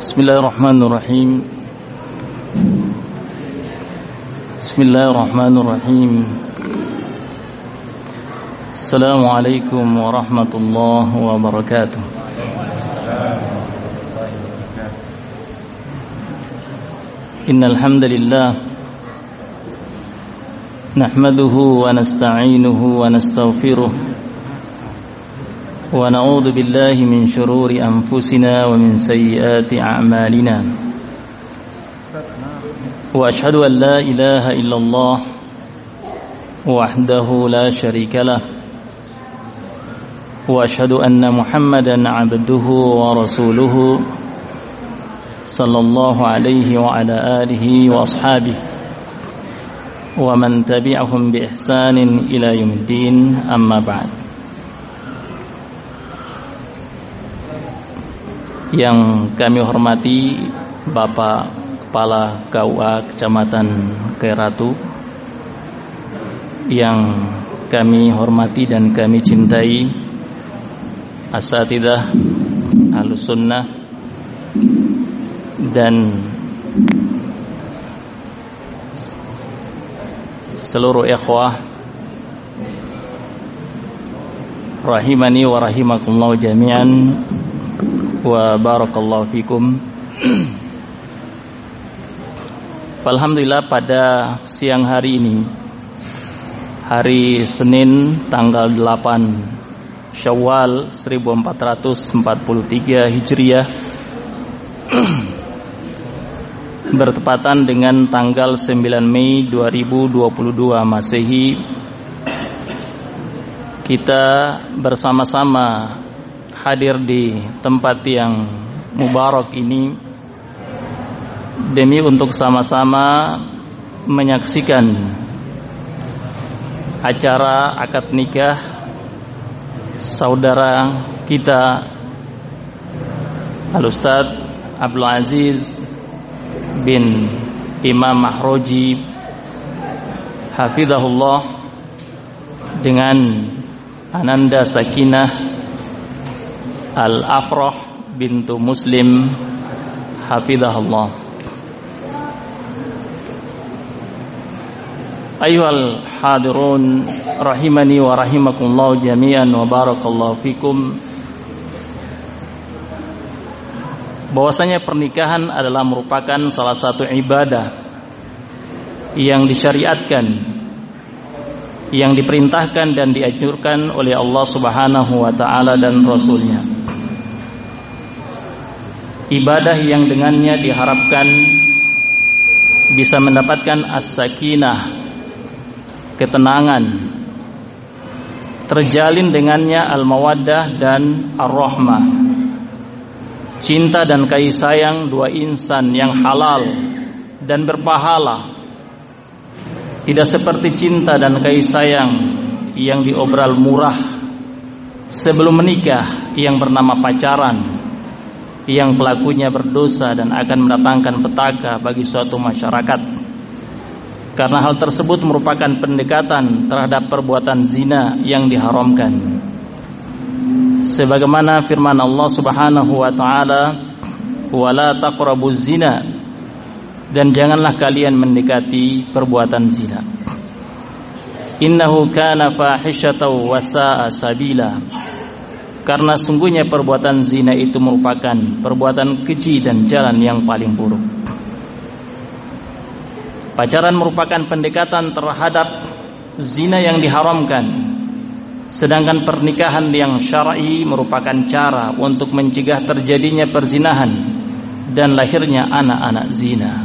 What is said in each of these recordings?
Bismillahirrahmanirrahim. Bismillahirrahmanirrahim. Assalamualaikum warahmatullahi wabarakatuh. Innal hamdalillah nahmaduhu wa nasta'inuhu wa nastaghfiruh wa na'udzu billahi min shururi anfusina wa min sayyiati a'malina. Wa ashhadu an la ilaha illallah wahdahu la syarika lah wa ashhadu anna Muhammadan 'abduhu wa rasuluhu sallallahu alaihi wa ala alihi wa ashabihi wa man tabi'ahum bi ihsanin ila yaumiddin, amma ba'd. Yang kami hormati Bapak Kepala KUA Kecamatan Kairatu, yang kami hormati dan kami cintai asatidzah Ahlus Sunnah dan seluruh ikhwah rahimani wa rahimakumullah jami'an wa barakallahu fikum. Alhamdulillah, pada siang hari ini, hari Senin tanggal 8 Syawal 1443 Hijriah, bertepatan dengan tanggal 9 Mei 2022 Masehi, kita bersama-sama hadir di tempat yang mubarak ini demi untuk sama-sama menyaksikan acara akad nikah saudara kita Al-Ustaz Abdul Aziz bin Imam Mahroji hafizahullah dengan Ananda Sakinah Al-Afrah bintu Muslim hafizahullah. Ayyuhal hadirun rahimani wa rahimakumullah jami'an wa barakallahu fikum. Bahwasanya pernikahan adalah merupakan salah satu ibadah yang disyariatkan, yang diperintahkan dan dianjurkan oleh Allah Subhanahu wa taala dan Rasulnya. Ibadah yang dengannya diharapkan bisa mendapatkan as-sakinah, ketenangan, terjalin dengannya al-mawaddah dan ar-rahmah, cinta dan kasih sayang dua insan yang halal dan berpahala. Tidak seperti cinta dan kasih sayang yang diobral murah sebelum menikah, yang bernama pacaran, yang pelakunya berdosa dan akan mendatangkan petaka bagi suatu masyarakat. Karena hal tersebut merupakan pendekatan terhadap perbuatan zina yang diharamkan. Sebagaimana firman Allah Subhanahu wa taala, "Wala taqrabuz zina," dan janganlah kalian mendekati perbuatan zina. Innahu kana fahisyatan wa sa'a sabila. Karena sungguhnya perbuatan zina itu merupakan perbuatan keji dan jalan yang paling buruk. Pacaran merupakan pendekatan terhadap zina yang diharamkan, sedangkan pernikahan yang syar'i merupakan cara untuk mencegah terjadinya perzinahan dan lahirnya anak-anak zina.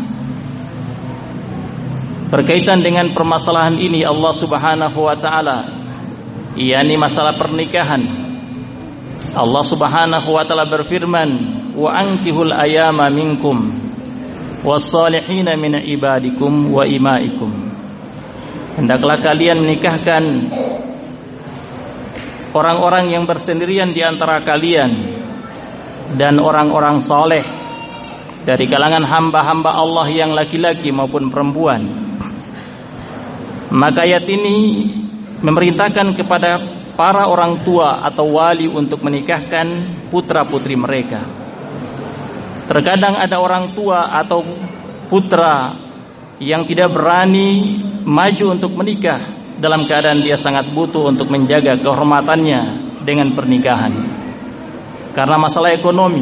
Berkaitan dengan permasalahan ini, Allah Subhanahu wa taala, yakni masalah pernikahan, Allah Subhanahu wa taala berfirman, "Wa ankihul ayama minkum was-salihina min ibadikum wa imaikum." Hendaklah kalian menikahkan orang-orang yang bersendirian di antara kalian dan orang-orang saleh dari kalangan hamba-hamba Allah yang laki-laki maupun perempuan. Maka ayat ini memerintahkan kepada para orang tua atau wali untuk menikahkan putra-putri mereka. Terkadang ada orang tua atau putra yang tidak berani maju untuk menikah dalam keadaan dia sangat butuh untuk menjaga kehormatannya dengan pernikahan karena masalah ekonomi.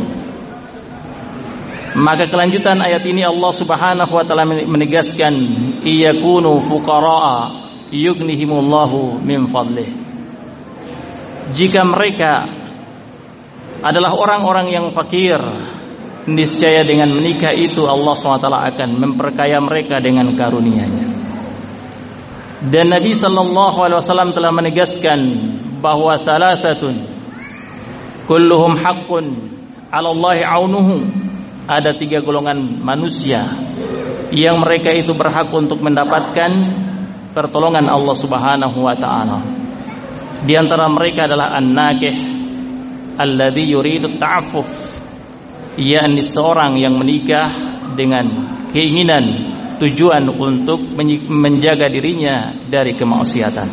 Maka kelanjutan ayat ini Allah Subhanahu wa taala menegaskan, iyakunu fuqaraa yughnihimullahu min fadlih. Jika mereka adalah orang-orang yang fakir, niscaya dengan menikah itu Allah SWT akan memperkaya mereka dengan karunia-Nya. Dan Nabi SAW telah menegaskan bahwa thalathatun kulluhum haqqun 'ala Allahi 'aunuhu. Ada 3 golongan manusia yang mereka itu berhak untuk mendapatkan pertolongan Allah Subhanahu wa taala. Di antara mereka adalah an-nakih alladzi yuridu ta'affuf, yakni seorang yang menikah dengan keinginan tujuan untuk menjaga dirinya dari kemaksiatan.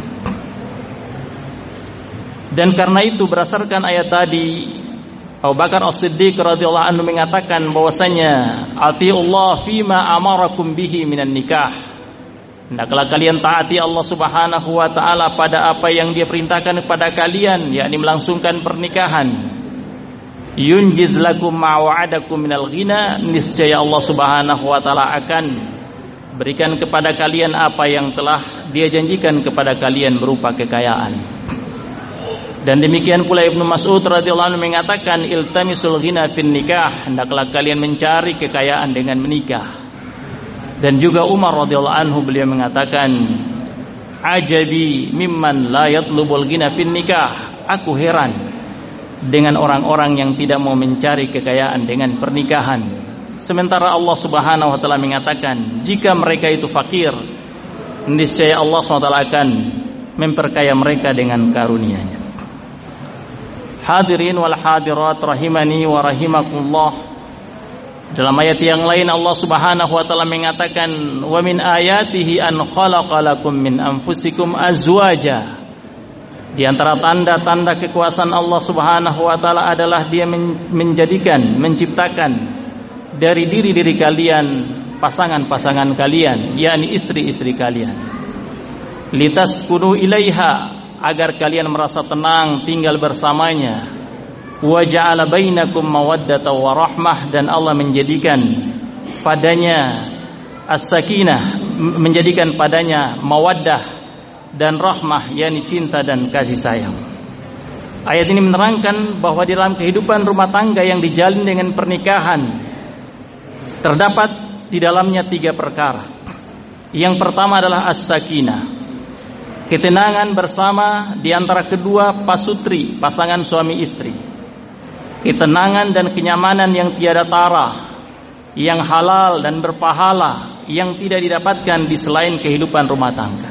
Dan karena itu berdasarkan ayat tadi, Abu Bakar As-Siddiq radhiyallahu anhu mengatakan bahwasanya atiullah fima amarakum bihi minan nikah. Hendaklah kalian taati Allah Subhanahu wa taala pada apa yang Dia perintahkan kepada kalian, yakni melangsungkan pernikahan. Yunjiz lakum ma wa'adakum minal ghina, niscaya Allah Subhanahu wa taala akan berikan kepada kalian apa yang telah Dia janjikan kepada kalian berupa kekayaan. Dan demikian pula Ibnu Mas'ud radhiyallahu anhu mengatakan, iltamisul ghina fin nikah, hendaklah kalian mencari kekayaan dengan menikah. Dan juga Umar radhiyallahu anhu beliau mengatakan, ajabi mimman la yatlubul ghina fin nikah, aku heran dengan orang-orang yang tidak mau mencari kekayaan dengan pernikahan. Sementara Allah Subhanahu wa taala mengatakan, jika mereka itu fakir, niscaya Allah SWT akan memperkaya mereka dengan karunia-Nya. Hadirin wal hadirat rahimani wa rahimakumullah. Dalam ayat yang lain Allah Subhanahu wa taala mengatakan, wa min ayatihi an khalaqa lakum min anfusikum azwaja. Di antara tanda-tanda kekuasaan Allah Subhanahu wa taala adalah Dia menciptakan dari diri-diri kalian pasangan-pasangan kalian, yakni istri-istri kalian. Litaskunu ilaiha, agar kalian merasa tenang tinggal bersamanya. Wa ja'ala bainakum mawaddatan wa rahmah, dan Allah menjadikan padanya as-sakinah, menjadikan padanya mawaddah dan rahmah, yakni cinta dan kasih sayang. Ayat ini menerangkan bahwa di dalam kehidupan rumah tangga yang dijalin dengan pernikahan terdapat di dalamnya 3 perkara. Yang pertama adalah as-sakinah, ketenangan bersama di antara kedua pasutri, pasangan suami istri. Ketenangan dan kenyamanan yang tiada tara, yang halal dan berpahala, yang tidak didapatkan di selain kehidupan rumah tangga.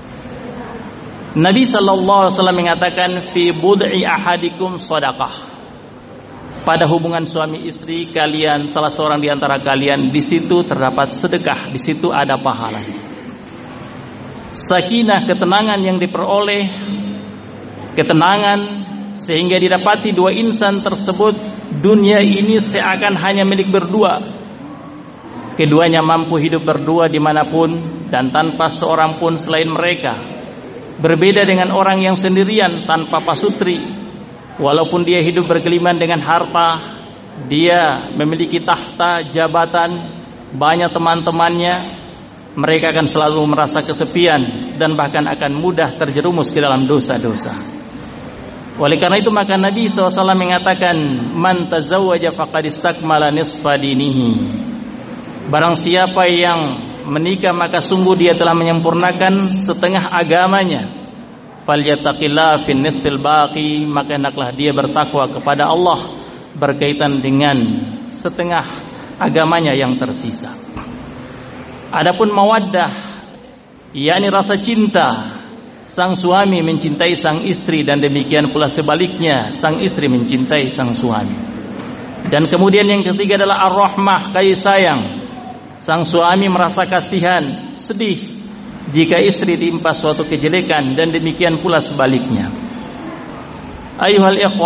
Nabi sallallahu alaihi wasallam mengatakan, fi bud'i ahadikum shadaqah. Pada hubungan suami istri kalian, salah seorang di antara kalian, di situ terdapat sedekah, di situ ada pahala. Sakinah, ketenangan yang diperoleh, ketenangan sehingga didapati 2 insan tersebut, dunia ini seakan hanya milik berdua. Keduanya mampu hidup berdua dimanapun dan tanpa seorang pun selain mereka. Berbeda dengan orang yang sendirian tanpa pasutri. Walaupun dia hidup bergeliman dengan harta, dia memiliki tahta, jabatan, banyak teman-temannya, mereka akan selalu merasa kesepian dan bahkan akan mudah terjerumus ke dalam dosa-dosa. Oleh karena itu maka Nabi SAW mengatakan, man tazawwaja faqad istakmala nisfa dinihi. Barang siapa yang menikah maka sungguh dia telah menyempurnakan setengah agamanya. Falyattaqillah fin nisfil baqi, maka hendaklah dia bertakwa kepada Allah berkaitan dengan setengah agamanya yang tersisa. Adapun mawaddah, yakni rasa cinta, sang suami mencintai sang istri dan demikian pula sebaliknya, sang istri mencintai sang suami. Dan kemudian yang ketiga adalah ar-rahmah, kasih sayang. Sang suami merasa kasihan, sedih jika istri ditimpa suatu kejelekan dan demikian pula sebaliknya. Ayuhal ikhwah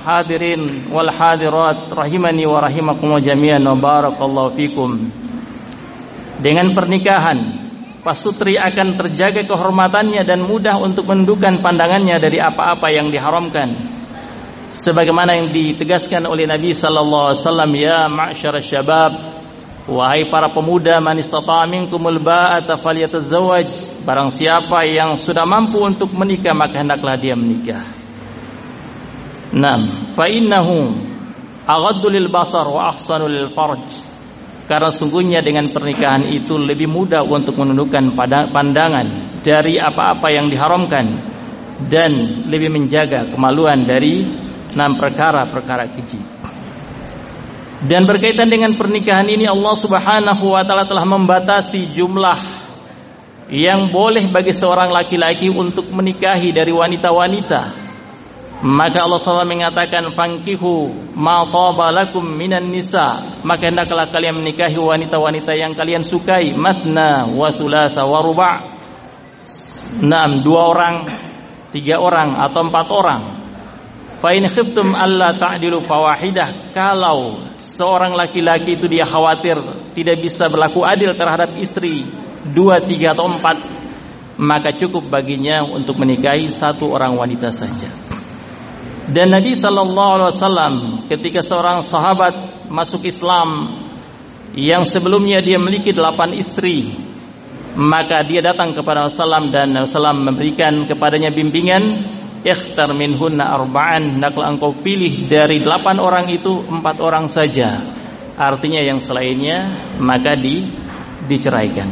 hadirin wal hadirat rahimani wa rahimakumullah jami'an wa barakallahu fikum. Dengan pernikahan pasutri akan terjaga kehormatannya dan mudah untuk menundukkan pandangannya dari apa-apa yang diharamkan. Sebagaimana yang ditegaskan oleh Nabi sallallahu alaihi wasallam, ya ma'syarasy syabab, wahai para pemuda, man istata'a minkumul ba'ata falyatazawwaj. Barang siapa yang sudah mampu untuk menikah maka hendaklah dia menikah. Naam, fa innahu aghaddu lil basar wa ahsanu lil farj. Karena sungguhnya dengan pernikahan itu lebih mudah untuk menundukkan pandangan dari apa-apa yang diharamkan dan lebih menjaga kemaluan dari perkara-perkara keji. Dan berkaitan dengan pernikahan ini, Allah Subhanahu wa taala telah membatasi jumlah yang boleh bagi seorang laki-laki untuk menikahi dari wanita-wanita. Maka Allah SWT mengatakan, fankihu ma taba lakum minan nisa, maka hendaklah kalian menikahi wanita-wanita yang kalian sukai, mathna wa thulatha wa ruba'. 2 orang, 3 orang atau 4 orang. Fa in khiftum alla ta'dilu fawahidah. Kalau seorang laki-laki itu dia khawatir tidak bisa berlaku adil terhadap istri 2, 3 atau 4, maka cukup baginya untuk menikahi 1 orang wanita saja. Dan Nabi sallallahu alaihi wasallam ketika seorang sahabat masuk Islam yang sebelumnya dia memiliki 8 istri, maka dia datang kepada Rasulullah dan Rasulullah memberikan kepadanya bimbingan, ikhtar minhunna arba'an, hendaklah engkau pilih dari 8 orang itu 4 orang saja. Artinya yang selainnya maka diceraikan.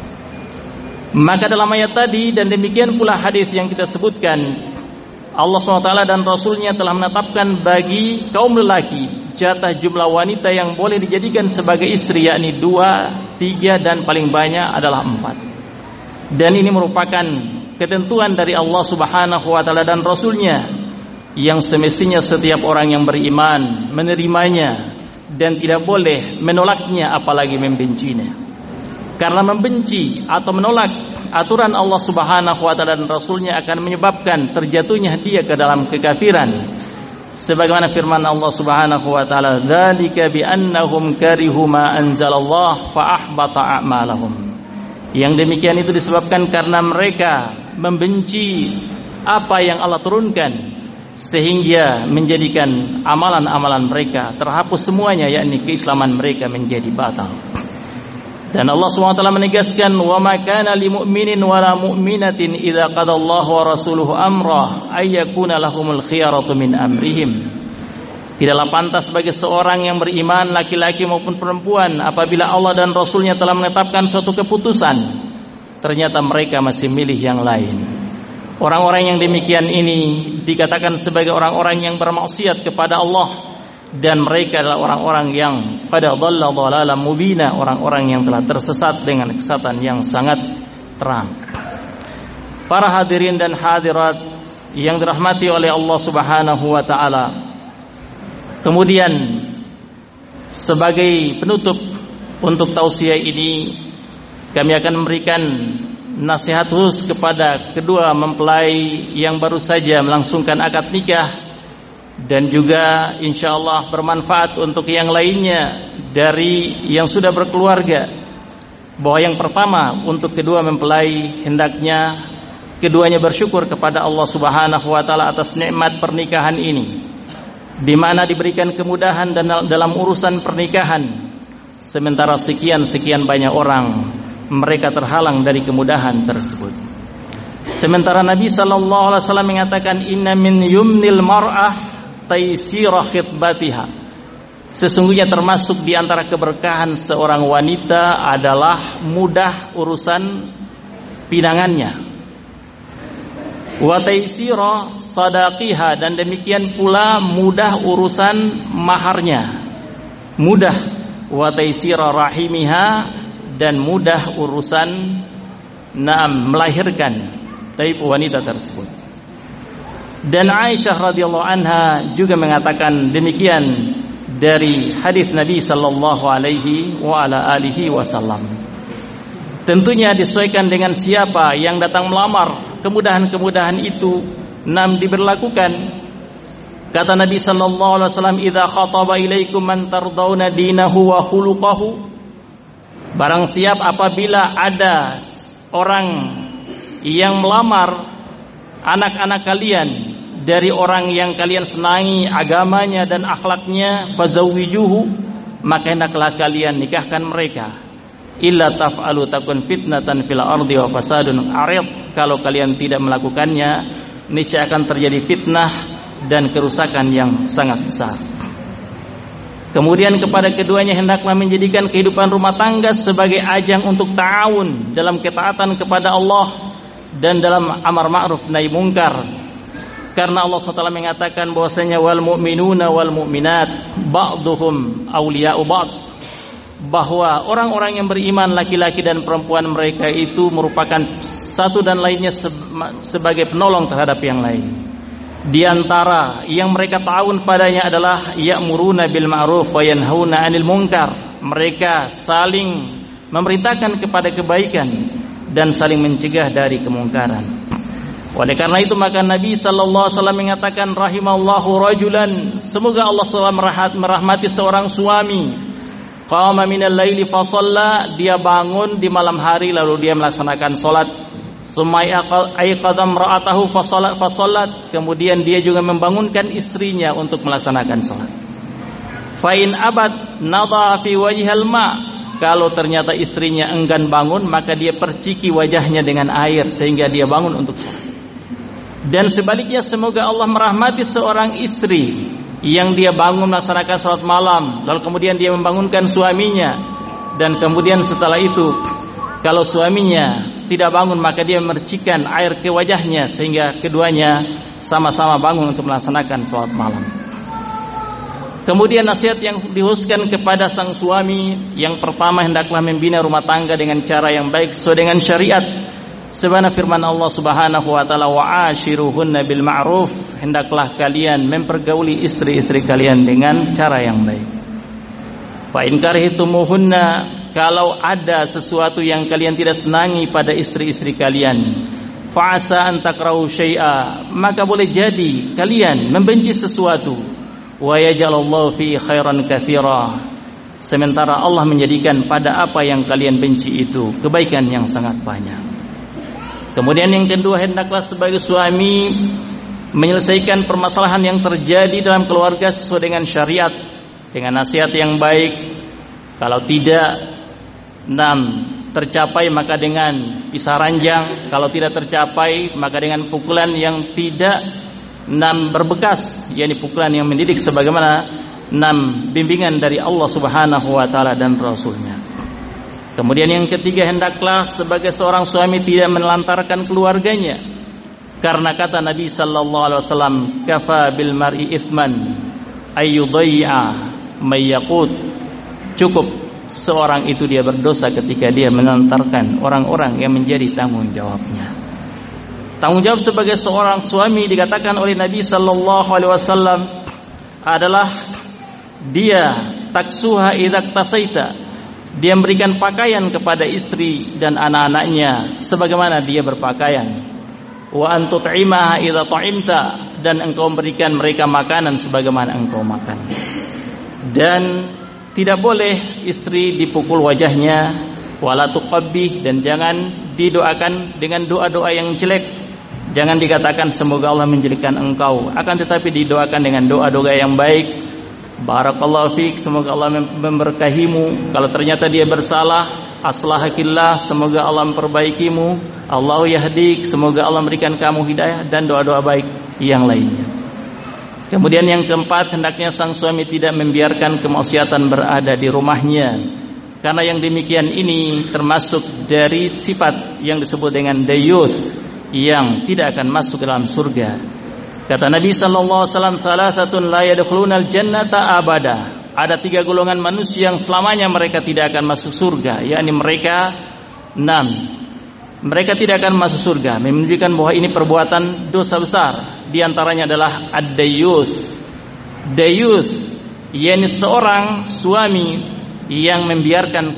Maka dalam ayat tadi dan demikian pula hadis yang kita sebutkan, Allah SWT dan Rasulnya telah menetapkan bagi kaum lelaki jatah jumlah wanita yang boleh dijadikan sebagai istri, yakni 2, 3 dan paling banyak adalah 4. Dan ini merupakan ketentuan dari Allah Subhanahu wa taala dan Rasulnya yang semestinya setiap orang yang beriman menerimanya dan tidak boleh menolaknya apalagi membencinya. Karena membenci atau menolak aturan Allah Subhanahu wa taala dan Rasulnya akan menyebabkan terjatuhnya dia ke dalam kekafiran. Sebagaimana firman Allah Subhanahu wa taala, "Dzalika bi annahum karihu ma anzalallah fa ahbata a'malahum." Yang demikian itu disebabkan karena mereka membenci apa yang Allah turunkan sehingga menjadikan amalan-amalan mereka terhapus semuanya, yakni keislaman mereka menjadi batal. Dan Allah SWT menegaskan, wa ma kana lil mu'minin wala mu'minatin idza qadallahu wa rasuluhu amra ay yakuna lahumul khiyaratu min amrihim. Tidaklah pantas bagi seorang yang beriman laki-laki maupun perempuan apabila Allah dan Rasulnya telah menetapkan suatu keputusan, ternyata mereka masih milih yang lain. Orang-orang yang demikian ini dikatakan sebagai orang-orang yang bermaksiat kepada Allah, dan mereka adalah orang-orang yang pada dhalla dhalalan mubina, orang-orang yang telah tersesat dengan kesesatan yang sangat terang. Para hadirin dan hadirat yang dirahmati oleh Allah Subhanahu wa taala. Kemudian sebagai penutup untuk tausiah ini, kami akan memberikan nasihat khusus kepada kedua mempelai yang baru saja melangsungkan akad nikah, dan juga insyaallah bermanfaat untuk yang lainnya dari yang sudah berkeluarga. Bahwa yang pertama, untuk kedua mempelai hendaknya keduanya bersyukur kepada Allah Subhanahu wa taala atas nikmat pernikahan ini, di mana diberikan kemudahan dalam urusan pernikahan, sementara sekian banyak orang mereka terhalang dari kemudahan tersebut. Sementara Nabi sallallahu alaihi wasallam mengatakan, inna min yumnil mar'ah taisira khitbatiha. Sesungguhnya termasuk di antara keberkahan seorang wanita adalah mudah urusan pinangannya. Wa taisira sadaqiha, dan demikian pula mudah urusan maharnya. Mudah. Wa taisira rahimiha, dan mudah urusan melahirkan taib wanita tersebut. Dan Aisyah radhiyallahu anha juga mengatakan demikian dari hadis Nabi sallallahu alaihi wa ala alihi wasallam. Tentunya disesuaikan dengan siapa yang datang melamar, kemudahan-kemudahan itu diberlakukan. Kata Nabi sallallahu alaihi wasallam, "Idza khataba ilaikum man tardawna dinahu wa khuluquhu." Barang siap apabila ada orang yang melamar anak-anak kalian dari orang yang kalian senangi agamanya dan akhlaknya, fazawwijuhu, maka hendaklah kalian nikahkan mereka. Illa taf'alu takun fitnatan fil ardi wa fasadun 'arid. Kalau kalian tidak melakukannya, niscaya akan terjadi fitnah dan kerusakan yang sangat besar. Kemudian kepada keduanya hendaklah menjadikan kehidupan rumah tangga sebagai ajang untuk ta'awun dalam ketaatan kepada Allah dan dalam amar ma'ruf nahi mungkar. Karena Allah SWT mengatakan bahwasanya wal mu'minuna wal mu'minat ba'duhum awliya'u ba'd, bahwa orang-orang yang beriman laki-laki dan perempuan mereka itu merupakan satu dan lainnya sebagai penolong terhadap yang lain. Di antara yang mereka ta'awun padanya adalah ya'muruna bil ma'ruf wa yanhauna 'anil munkar. Mereka saling memerintahkan kepada kebaikan dan saling mencegah dari kemungkaran. Oleh karena itu maka Nabi sallallahu alaihi wasallam mengatakan rahimallahu rajulan, semoga Allah SWT merahmati seorang suami, qama minal laili fa shalla, dia bangun di malam hari lalu dia melaksanakan salat. Summa ayqadha imra'atahu fa shalat, kemudian dia juga membangunkan istrinya untuk melaksanakan salat. Fa in abad nadha fi wajhil ma, kalau ternyata istrinya enggan bangun maka dia perciki wajahnya dengan air sehingga dia bangun untuk salat. Dan sebaliknya semoga Allah merahmati seorang istri yang dia bangun melaksanakan salat malam lalu kemudian dia membangunkan suaminya, dan kemudian setelah itu kalau suaminya tidak bangun maka dia memercikan air ke wajahnya sehingga keduanya sama-sama bangun untuk melaksanakan salat malam. Kemudian nasihat yang dikhususkan kepada sang suami, yang pertama hendaklah membina rumah tangga dengan cara yang baik sesuai dengan syariat. Sebagaimana firman Allah Subhanahu wa taala, wa ashiruhunna bil ma'ruf, hendaklah kalian mempergauli istri-istri kalian dengan cara yang baik. Fa in karihtumuhunna, kalau ada sesuatu yang kalian tidak senangi pada istri-istri kalian, fa'asa an takrahu syai'a, maka boleh jadi kalian membenci sesuatu, wa yaj'alallahu fi khairan katsira, sementara Allah menjadikan pada apa yang kalian benci itu kebaikan yang sangat banyak. Kemudian yang kedua, hendaklah sebagai suami menyelesaikan permasalahan yang terjadi dalam keluarga sesuai dengan syariat, dengan nasihat yang baik. Kalau tidak tercapai maka dengan pisah ranjang, kalau tidak tercapai maka dengan pukulan yang tidak berbekas, yakni pukulan yang mendidik sebagaimana bimbingan dari Allah Subhanahu wa taala dan Rasulnya. Kemudian yang ketiga, hendaklah sebagai seorang suami tidak menelantarkan keluarganya, karena kata Nabi sallallahu alaihi wasallam, kafa bil mar'i itsman ayyudhi'a may yaqut, cukup seorang itu dia berdosa ketika dia menelantarkan orang-orang yang menjadi tanggung jawabnya. Tanggung jawab sebagai seorang suami dikatakan oleh Nabi sallallahu alaihi wasallam adalah dia taksuha idza tasaita, dia memberikan pakaian kepada istri dan anak-anaknya sebagaimana dia berpakaian. Wa antut'imaha idza ta'imta, dan engkau memberikan mereka makanan sebagaimana engkau makan. Dan tidak boleh istri dipukul wajahnya, wala tuqabbih, dan jangan didoakan dengan doa-doa yang jelek. Jangan dikatakan semoga Allah menjadikan engkau, akan tetapi didoakan dengan doa-doa yang baik. Barakallahu fiik, semoga Allah memberkahimu. Kalau ternyata dia bersalah, aslahakillah, semoga Allah memperbaikimu. Allahu yahdik, semoga Allah memberikan kamu hidayah, dan doa-doa baik yang lainnya. Kemudian yang keempat, hendaknya sang suami tidak membiarkan kemaksiatan berada di rumahnya, karena yang demikian ini termasuk dari sifat yang disebut dengan dayuth, yang tidak akan masuk dalam surga. Kata Nabi sallallahu alaihi wasallam, salasatun la yadkhulunal jannata abada. Ada 3 golongan manusia yang selamanya mereka tidak akan masuk surga, yakni mereka tidak akan masuk surga, menunjukkan bahwa ini perbuatan dosa besar. Di antaranya adalah ad-dayyuth. Dayyuth yakni seorang suami yang membiarkan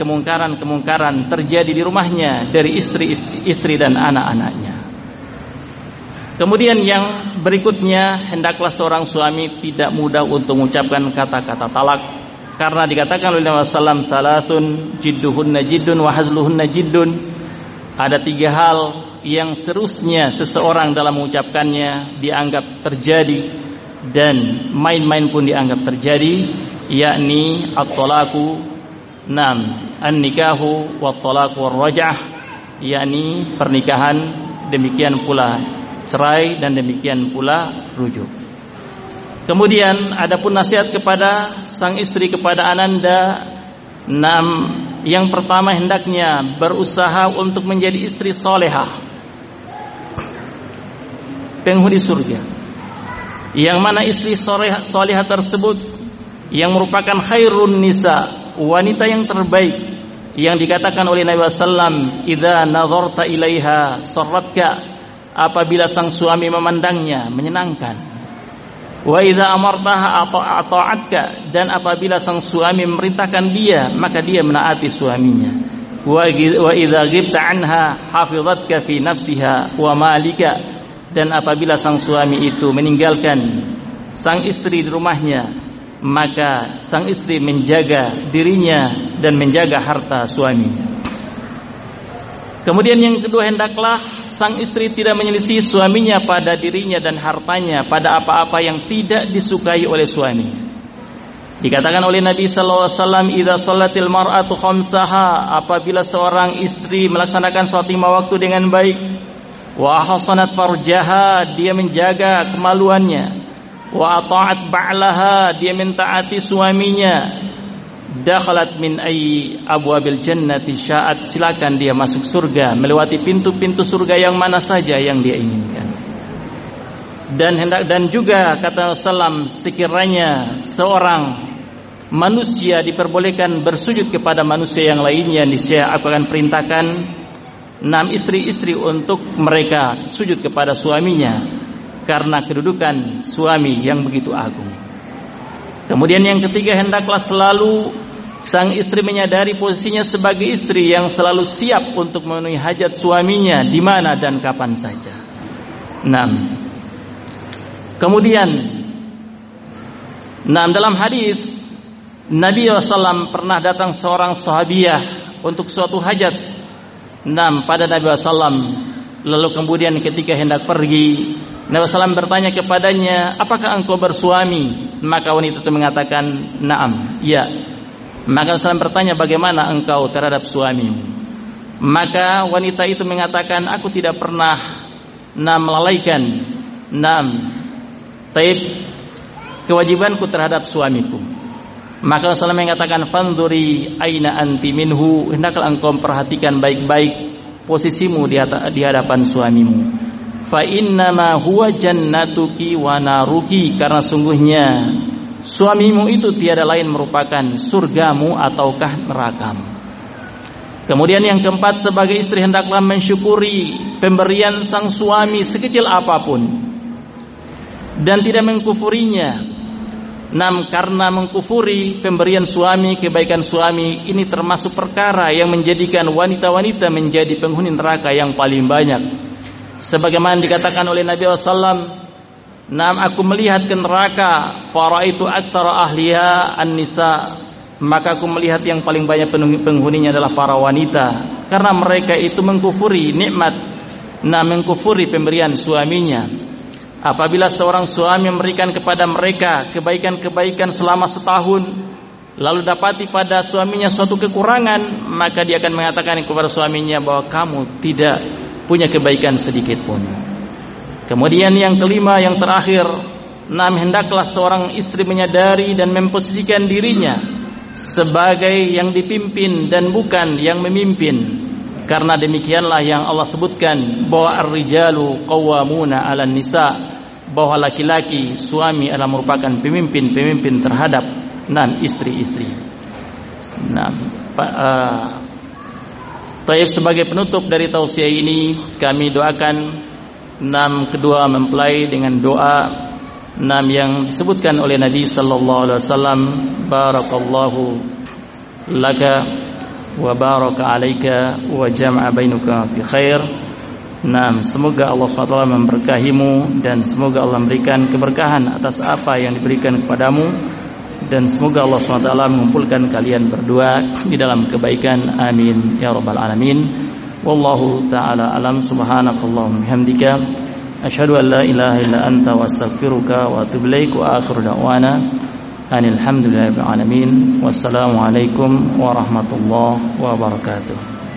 kemungkaran-kemungkaran terjadi di rumahnya dari istri dan anak-anaknya. Kemudian yang berikutnya, hendaklah seorang suami tidak mudah untuk mengucapkan kata-kata talak, karena dikatakan oleh Nabi sallallahu alaihi wasallam, "Salatun jidduhunna jiddun wa hazluhunna jiddun." Ada 3 hal yang seharusnya seseorang dalam mengucapkannya dianggap terjadi dan main-main pun dianggap terjadi, yakni at-talaqu, an-nikahu wat-talaqu war-raj'ah, yakni pernikahan, demikian pula cerai, dan demikian pula rujuk. Kemudian adapun nasihat kepada sang istri, kepada Ananda, yang pertama hendaknya berusaha untuk menjadi istri solehah, penghuni surga. Yang mana istri solehah tersebut yang merupakan khairun nisa, wanita yang terbaik, yang dikatakan oleh Nabi sallallahu alaihi wasallam, "Idza nazarta ilaiha sarratka," apabila sang suami memandangnya menyenangkan. Wa idza amartaha ata'atka, dan apabila sang suami memerintahkan dia maka dia menaati suaminya. Wa idza ghibta anha hafizatka fi nafsiha wa malika, dan apabila sang suami itu meninggalkan sang istri di rumahnya, maka sang istri menjaga dirinya dan menjaga harta suaminya. Kemudian yang kedua, hendaklah sang istri tidak menyelisih suaminya pada dirinya dan hartanya, pada apa-apa yang tidak disukai oleh suami. Dikatakan oleh Nabi sallallahu alaihi wasallam, "Idza shallatil mar'atu khamsaha," apabila seorang istri melaksanakan sholat 5 waktu dengan baik, wa hasanat farjaha, dia menjaga kemaluannya, wa ata'at ba'laha, dia mentaati suaminya, dakhalat min ayyi abwabil jannati sya'at, silakan dia masuk surga, melewati pintu-pintu surga yang mana saja yang dia inginkan. Dan juga kata Rasulullah, sekiranya seorang manusia diperbolehkan bersujud kepada manusia yang lainnya, niscaya aku akan perintahkan 6 istri-istri untuk mereka sujud kepada suaminya, karena kedudukan suami yang begitu agung. Kemudian yang ketiga, hendaklah selalu sang istri menyadari posisinya sebagai istri yang selalu siap untuk memenuhi hajat suaminya di mana dan kapan saja. Kemudian dalam hadis Nabi SAW pernah datang seorang sahabiah untuk suatu hajat pada Nabi SAW. Lalu kemudian ketika hendak pergi, Nabi SAW bertanya kepadanya, "Apakah engkau bersuami?" Maka wanita itu mengatakan, "Na'am, ya." Maka Nabi SAW bertanya, "Bagaimana engkau terhadap suamimu?" Maka wanita itu mengatakan, "Aku tidak pernah melalaikan kewajibanku terhadap suamiku." Maka Nabi SAW mengatakan, "Fanduri aina anti minhu," hendaklah engkau perhatikan baik-baik posisimu di hadapan suamimu. Fa innama huwa jannatuki wa naruki, karena sungguhnya suamimu itu tiada lain merupakan surgamu ataukah nerakamu. Kemudian yang keempat, sebagai istri hendaklah mensyukuri pemberian sang suami sekecil apapun dan tidak mengkufurinya. Karena mengkufuri pemberian suami, kebaikan suami, ini termasuk perkara yang menjadikan wanita-wanita menjadi penghuni neraka yang paling banyak. Sebagaimana dikatakan oleh Nabi SAW, aku melihat ke neraka, faraitu aktsara ahliha an-nisa, maka aku melihat yang paling banyak penghuninya adalah para wanita, karena mereka itu mengkufuri nikmat, mengkufuri pemberian suaminya. Apabila seorang suami memberikan kepada mereka kebaikan-kebaikan selama setahun, lalu dapati pada suaminya suatu kekurangan, maka dia akan mengatakan kepada suaminya bahwa kamu tidak punya kebaikan sedikit pun. Kemudian yang kelima, yang terakhir, hendaklah seorang istri menyadari dan memposisikan dirinya sebagai yang dipimpin dan bukan yang memimpin. Karena demikianlah yang Allah sebutkan bahwa ar-rijalu qawwamuna 'alan nisa, bahwa laki-laki suami adalah merupakan pemimpin terhadap istri-istri. Sebagai penutup dari tausiah ini, kami doakan kedua mempelai dengan doa yang disebutkan oleh Nabi sallallahu alaihi wasallam, barakallahu laka wa baraka alaika wa jama'a bainuka fi khair Nah, semoga Allah SWT memberkahimu dan semoga Allah memberikan keberkahan atas apa yang diberikan kepadamu, dan semoga Allah SWT mengumpulkan kalian berdua di dalam kebaikan. Amin ya rabbal alamin. Wallahu ta'ala alam. Subhanakallahumma bihamdika asyhadu an la ilaha illa anta wa astaghfiruka wa atubu ilaik. Wa akhiru da'wana anil hamdulillahi rabbil alamin. Wassalamu alaikum warahmatullahi wabarakatuh.